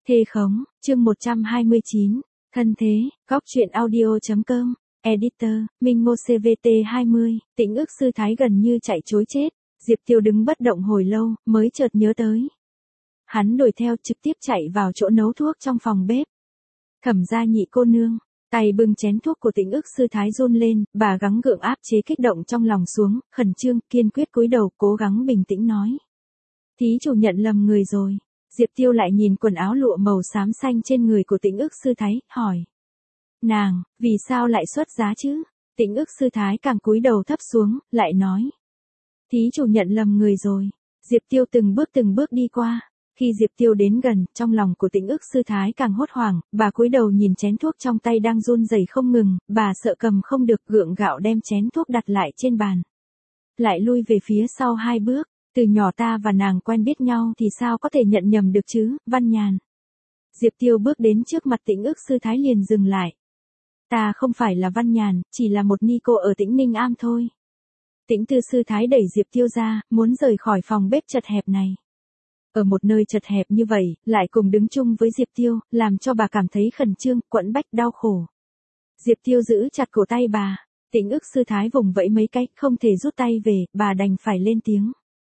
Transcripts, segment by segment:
Thê khống, chương 129, thân thế, góc truyện audio.com, editor, Minh Ngô CVT20, Tĩnh ức sư thái gần như chạy trối chết, Diệp Tiêu đứng bất động hồi lâu, mới chợt nhớ tới. Hắn đuổi theo trực tiếp chạy vào chỗ nấu thuốc trong phòng bếp. Thẩm gia nhị cô nương, tay bưng chén thuốc của Tĩnh ức sư thái run lên, bà gắng gượng áp chế kích động trong lòng xuống, khẩn trương, kiên quyết cúi đầu, cố gắng bình tĩnh nói. Thí chủ nhận lầm người rồi. Diệp Tiêu lại nhìn quần áo lụa màu xám xanh trên người của Tĩnh ức sư thái, hỏi. Nàng, vì sao lại xuất giá chứ? Tĩnh ức sư thái càng cúi đầu thấp xuống, lại nói. Thí chủ nhận lầm người rồi. Diệp Tiêu từng bước đi qua. Khi Diệp Tiêu đến gần, trong lòng của Tĩnh ức sư thái càng hốt hoảng, bà cúi đầu nhìn chén thuốc trong tay đang run rẩy không ngừng, bà sợ cầm không được, gượng gạo đem chén thuốc đặt lại trên bàn. Lại lui về phía sau 2 bước. Từ nhỏ ta và nàng quen biết nhau thì sao có thể nhận nhầm được chứ, Văn Nhàn. Diệp Tiêu bước đến trước mặt Tĩnh ức sư thái liền dừng lại. Ta không phải là Văn Nhàn, chỉ là một ni cô ở Tĩnh Ninh Am thôi. Tĩnh tư sư thái đẩy Diệp Tiêu ra, muốn rời khỏi phòng bếp chật hẹp này. Ở một nơi chật hẹp như vậy, lại cùng đứng chung với Diệp Tiêu, làm cho bà cảm thấy khẩn trương, quẫn bách, đau khổ. Diệp Tiêu giữ chặt cổ tay bà. Tĩnh ức sư thái vùng vẫy mấy cái, không thể rút tay về, bà đành phải lên tiếng.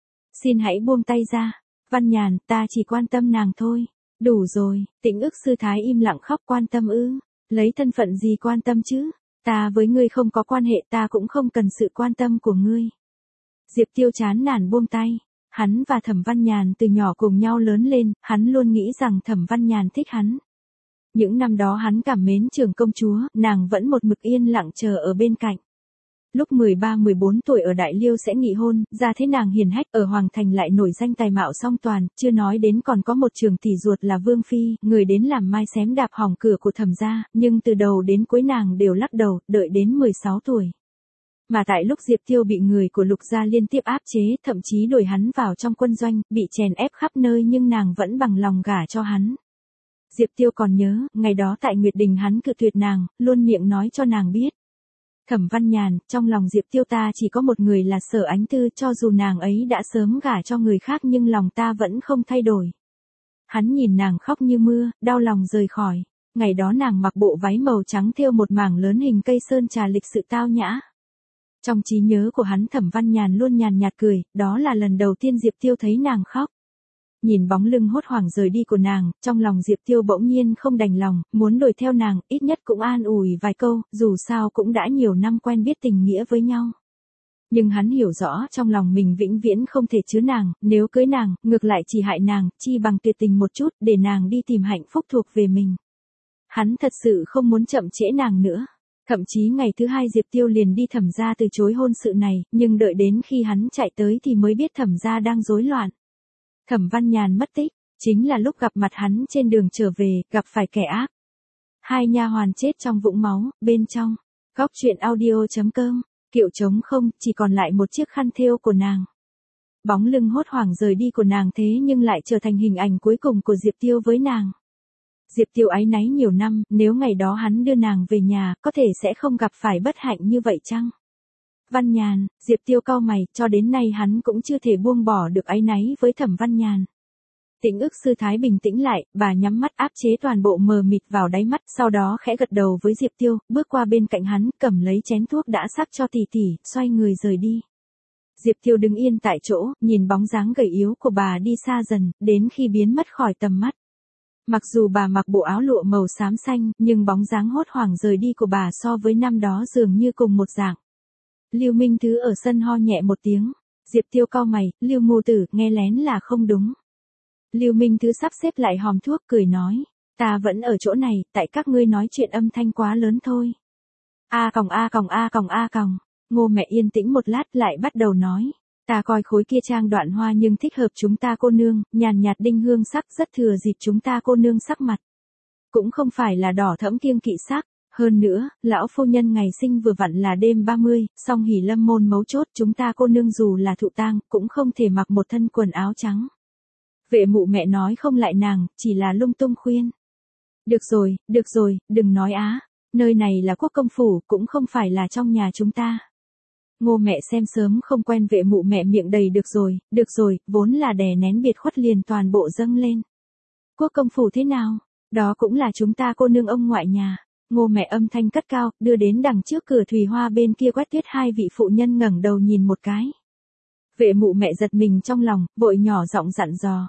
Xin hãy buông tay ra. Văn Nhàn, ta chỉ quan tâm nàng thôi. Đủ rồi. Tĩnh ức sư thái im lặng khóc. Quan tâm ư? Lấy thân phận gì quan tâm chứ? Ta với ngươi không có quan hệ, ta cũng không cần sự quan tâm của ngươi. Diệp Tiêu chán nản buông tay. Hắn và Thẩm Văn Nhàn từ nhỏ cùng nhau lớn lên, hắn luôn nghĩ rằng Thẩm Văn Nhàn thích hắn. Những năm đó hắn cảm mến Trưởng công chúa, nàng vẫn một mực yên lặng chờ ở bên cạnh. Lúc 13-14 tuổi ở Đại Liêu sẽ nghị hôn, ra thế nàng hiền hách, ở Hoàng Thành lại nổi danh tài mạo song toàn, chưa nói đến còn có một trường tỷ ruột là Vương Phi, người đến làm mai xém đạp hỏng cửa của Thẩm gia, nhưng từ đầu đến cuối nàng đều lắc đầu, đợi đến 16 tuổi. Mà tại lúc Diệp Tiêu bị người của Lục gia liên tiếp áp chế, thậm chí đuổi hắn vào trong quân doanh, bị chèn ép khắp nơi nhưng nàng vẫn bằng lòng gả cho hắn. Diệp Tiêu còn nhớ, ngày đó tại Nguyệt Đình hắn cự tuyệt nàng, luôn miệng nói cho nàng biết. Thẩm Văn Nhàn, trong lòng Diệp Tiêu ta chỉ có một người là Sở Ánh Tư, cho dù nàng ấy đã sớm gả cho người khác nhưng lòng ta vẫn không thay đổi. Hắn nhìn nàng khóc như mưa, đau lòng rời khỏi. Ngày đó nàng mặc bộ váy màu trắng thêu một mảng lớn hình cây sơn trà lịch sự tao nhã. Trong trí nhớ của hắn Thẩm Văn Nhàn luôn nhàn nhạt cười, đó là lần đầu tiên Diệp Tiêu thấy nàng khóc. Nhìn bóng lưng hốt hoảng rời đi của nàng, trong lòng Diệp Tiêu bỗng nhiên không đành lòng, muốn đuổi theo nàng, ít nhất cũng an ủi vài câu, dù sao cũng đã nhiều năm quen biết tình nghĩa với nhau. Nhưng hắn hiểu rõ trong lòng mình vĩnh viễn không thể chứa nàng, nếu cưới nàng, ngược lại chỉ hại nàng, chi bằng tuyệt tình một chút, để nàng đi tìm hạnh phúc thuộc về mình. Hắn thật sự không muốn chậm trễ nàng nữa. Thậm chí ngày thứ 2 Diệp Tiêu liền đi Thẩm gia từ chối hôn sự này, nhưng đợi đến khi hắn chạy tới thì mới biết Thẩm gia đang rối loạn. Thẩm Văn Nhàn mất tích, chính là lúc gặp mặt hắn trên đường trở về, gặp phải kẻ ác. 2 nha hoàn chết trong vũng máu, bên trong. Góc truyện audio.com, kiệu trống không, chỉ còn lại một chiếc khăn thêu của nàng. Bóng lưng hốt hoảng rời đi của nàng thế nhưng lại trở thành hình ảnh cuối cùng của Diệp Tiêu với nàng. Diệp Tiêu áy náy nhiều năm, nếu ngày đó hắn đưa nàng về nhà, có thể sẽ không gặp phải bất hạnh như vậy chăng? Văn Nhàn, Diệp Tiêu cau mày, cho đến nay hắn cũng chưa thể buông bỏ được áy náy với Thẩm Văn Nhàn. Tĩnh ức sư thái bình tĩnh lại, bà nhắm mắt áp chế toàn bộ mờ mịt vào đáy mắt, sau đó khẽ gật đầu với Diệp Tiêu, bước qua bên cạnh hắn, cầm lấy chén thuốc đã sắc cho tỷ tỷ, xoay người rời đi. Diệp Tiêu đứng yên tại chỗ, nhìn bóng dáng gầy yếu của bà đi xa dần, đến khi biến mất khỏi tầm mắt. Mặc dù bà mặc bộ áo lụa màu xám xanh, nhưng bóng dáng hốt hoảng rời đi của bà so với năm đó dường như cùng một dạng. Lưu Minh Thứ ở sân ho nhẹ một tiếng. Diệp Tiêu cau mày, Lưu mù tử, nghe lén là không đúng. Lưu Minh Thứ sắp xếp lại hòm thuốc cười nói. Ta vẫn ở chỗ này, tại các ngươi nói chuyện âm thanh quá lớn thôi. A còng a còng a còng a còng. Ngô mẹ yên tĩnh một lát lại bắt đầu nói. Ta coi khối kia trang đoạn hoa nhưng thích hợp chúng ta cô nương, nhàn nhạt đinh hương sắc rất thừa dịp chúng ta cô nương sắc mặt. Cũng không phải là đỏ thẫm kiêng kỵ sắc. Hơn nữa, lão phu nhân ngày sinh vừa vặn là đêm 30, song hỉ lâm môn mấu chốt chúng ta cô nương dù là thụ tang, cũng không thể mặc một thân quần áo trắng. Vệ mụ mẹ nói không lại nàng, chỉ là lung tung khuyên. Được rồi, đừng nói á, nơi này là quốc công phủ, cũng không phải là trong nhà chúng ta. Ngô mẹ xem sớm không quen vệ mụ mẹ miệng đầy được rồi, vốn là đè nén biệt khuất liền toàn bộ dâng lên. Quốc công phủ thế nào? Đó cũng là chúng ta cô nương ông ngoại nhà. Ngô mẹ âm thanh cất cao, đưa đến đằng trước cửa thủy hoa bên kia Quét Tuyết hai vị phụ nhân ngẩng đầu nhìn một cái. Vệ mụ mẹ giật mình trong lòng, vội nhỏ giọng dặn dò.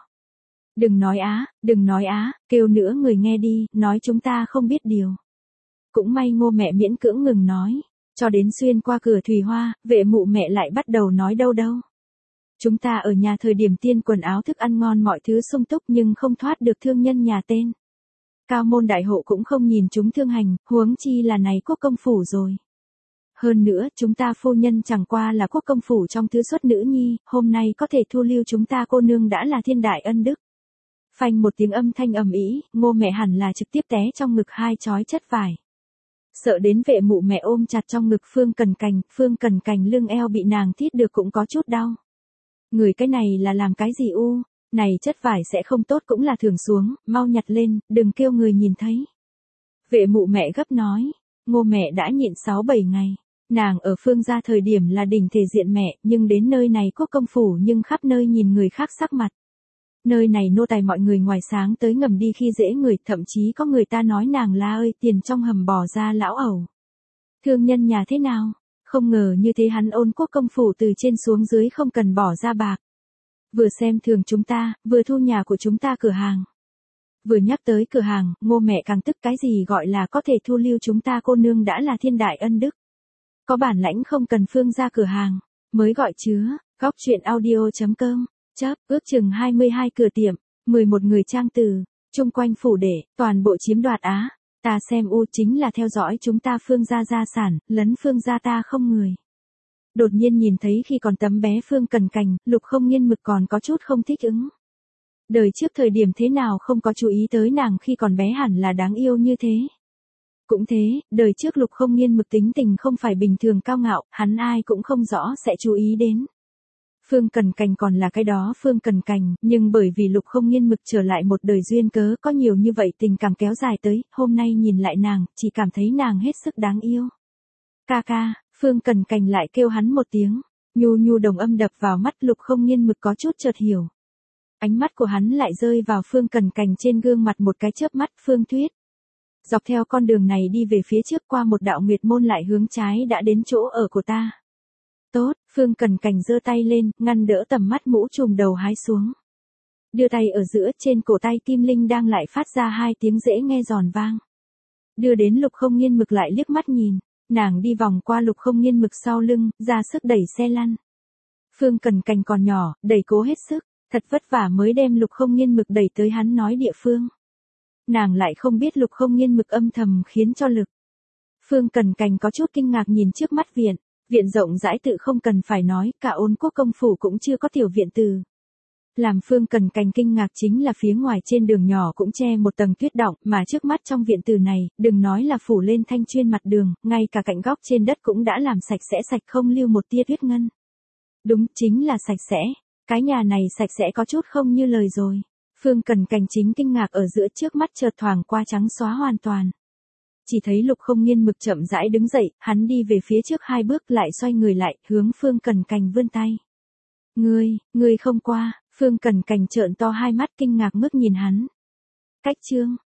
Đừng nói á, kêu nữa người nghe đi, nói chúng ta không biết điều. Cũng may Ngô mẹ miễn cưỡng ngừng nói, cho đến xuyên qua cửa thủy hoa, vệ mụ mẹ lại bắt đầu nói đâu. Chúng ta ở nhà thời điểm tiên quần áo thức ăn ngon mọi thứ sung túc nhưng không thoát được thương nhân nhà tên. Cao môn đại hộ cũng không nhìn chúng thương hành, huống chi là này quốc công phủ rồi. Hơn nữa, chúng ta phu nhân chẳng qua là quốc công phủ trong thứ xuất nữ nhi, hôm nay có thể thu lưu chúng ta cô nương đã là thiên đại ân đức. Phanh một tiếng âm thanh ầm ĩ, Ngô mẹ hẳn là trực tiếp té trong ngực hai chói chất vải. Sợ đến vệ mụ mẹ ôm chặt trong ngực Phương Cần Cành lưng eo bị nàng thít được cũng có chút đau. Người cái này là làm cái gì u? Này chất vải sẽ không tốt cũng là thường xuống, mau nhặt lên, đừng kêu người nhìn thấy. Vệ mụ mẹ gấp nói, Ngô mẹ đã nhịn 6-7 ngày. Nàng ở Phương gia thời điểm là đỉnh thể diện mẹ, nhưng đến nơi này quốc công phủ nhưng khắp nơi nhìn người khác sắc mặt. Nơi này nô tài mọi người ngoài sáng tới ngầm đi khi dễ người, thậm chí có người ta nói nàng la ơi tiền trong hầm bò ra lão ẩu. Thương nhân nhà thế nào? Không ngờ như thế hắn ôn quốc công phủ từ trên xuống dưới không cần bỏ ra bạc. Vừa xem thường chúng ta, vừa thu nhà của chúng ta cửa hàng. Vừa nhắc tới cửa hàng, Ngô mẹ càng tức cái gì gọi là có thể thu lưu chúng ta cô nương đã là thiên đại ân đức. Có bản lãnh không cần Phương ra cửa hàng, mới gọi chứa, góc chuyện audio.com, chớp, ước chừng 22 cửa tiệm, 11 người trang từ, chung quanh phủ để, toàn bộ chiếm đoạt á. Ta xem chính là theo dõi chúng ta Phương gia gia sản, lấn Phương gia ta không người. Đột nhiên nhìn thấy khi còn tấm bé Phương Cần Cành, Lục Không Nghiên Mực còn có chút không thích ứng. Đời trước thời điểm thế nào không có chú ý tới nàng khi còn bé hẳn là đáng yêu như thế. Cũng thế, đời trước Lục Không Nghiên Mực tính tình không phải bình thường cao ngạo, hắn ai cũng không rõ sẽ chú ý đến. Phương Cần Cành còn là cái đó Phương Cần Cành, nhưng bởi vì Lục Không Nghiên Mực trở lại một đời duyên cớ có nhiều như vậy tình cảm kéo dài tới, hôm nay nhìn lại nàng, chỉ cảm thấy nàng hết sức đáng yêu. Ca ca, Phương Cần Cành lại kêu hắn một tiếng, nhu đồng âm đập vào mắt Lục Không Nghiên Mực có chút chợt hiểu. Ánh mắt của hắn lại rơi vào Phương Cần Cành trên gương mặt một cái chớp mắt Phương Tuyết. Dọc theo con đường này đi về phía trước qua một đạo nguyệt môn lại hướng trái đã đến chỗ ở của ta. Tốt, Phương Cần Cành giơ tay lên, ngăn đỡ tầm mắt mũ trùm đầu hái xuống. Đưa tay ở giữa trên cổ tay Kim Linh đang lại phát ra hai tiếng dễ nghe giòn vang. Đưa đến Lục Không Nghiên Mực lại liếc mắt nhìn, nàng đi vòng qua Lục Không Nghiên Mực sau lưng, ra sức đẩy xe lăn. Phương Cần Cành còn nhỏ, đẩy cố hết sức, thật vất vả mới đem Lục Không Nghiên Mực đẩy tới hắn nói địa phương. Nàng lại không biết Lục Không Nghiên Mực âm thầm khiến cho lực. Phương Cần Cành có chút kinh ngạc nhìn trước mắt viện. Viện rộng rãi tự không cần phải nói, cả Ôn Quốc công phủ cũng chưa có tiểu viện từ. Làm Phương Cần Cành kinh ngạc chính là phía ngoài trên đường nhỏ cũng che một tầng tuyết đọng, mà trước mắt trong viện từ này, đừng nói là phủ lên thanh chuyên mặt đường, ngay cả cạnh góc trên đất cũng đã làm sạch sẽ sạch không lưu một tia tuyết ngân. Đúng, chính là sạch sẽ. Cái nhà này sạch sẽ có chút không như lời rồi. Phương Cần Cành chính kinh ngạc ở giữa trước mắt chợt thoảng qua trắng xóa hoàn toàn. Chỉ thấy Lục Không Nghiên Mực chậm rãi đứng dậy, hắn đi về phía trước 2 bước lại xoay người lại, hướng Phương Cần Cành vươn tay. Ngươi không qua, Phương Cần Cành trợn to hai mắt kinh ngạc ngước nhìn hắn. Cách chương,